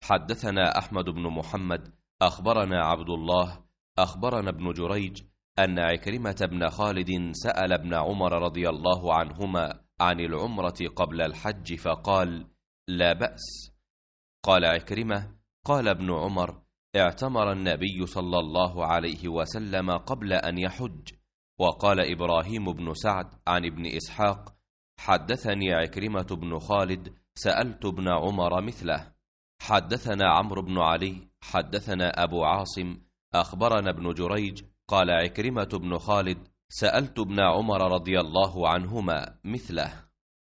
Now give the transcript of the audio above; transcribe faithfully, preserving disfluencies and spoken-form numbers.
حدثنا أحمد بن محمد أخبرنا عبد الله أخبرنا ابن جريج أن عكرمة بن خالد سأل ابن عمر رضي الله عنهما عن العمرة قبل الحج فقال: لا بأس. قال عكرمة: قال ابن عمر: اعتمر النبي صلى الله عليه وسلم قبل أن يحج. وقال إبراهيم بن سعد عن ابن إسحاق: حدثني عكرمة بن خالد سألت ابن عمر مثله. حدثنا عمرو بن علي حدثنا أبو عاصم أخبرنا ابن جريج قال عكرمة بن خالد سألت ابن عمر رضي الله عنهما مثله.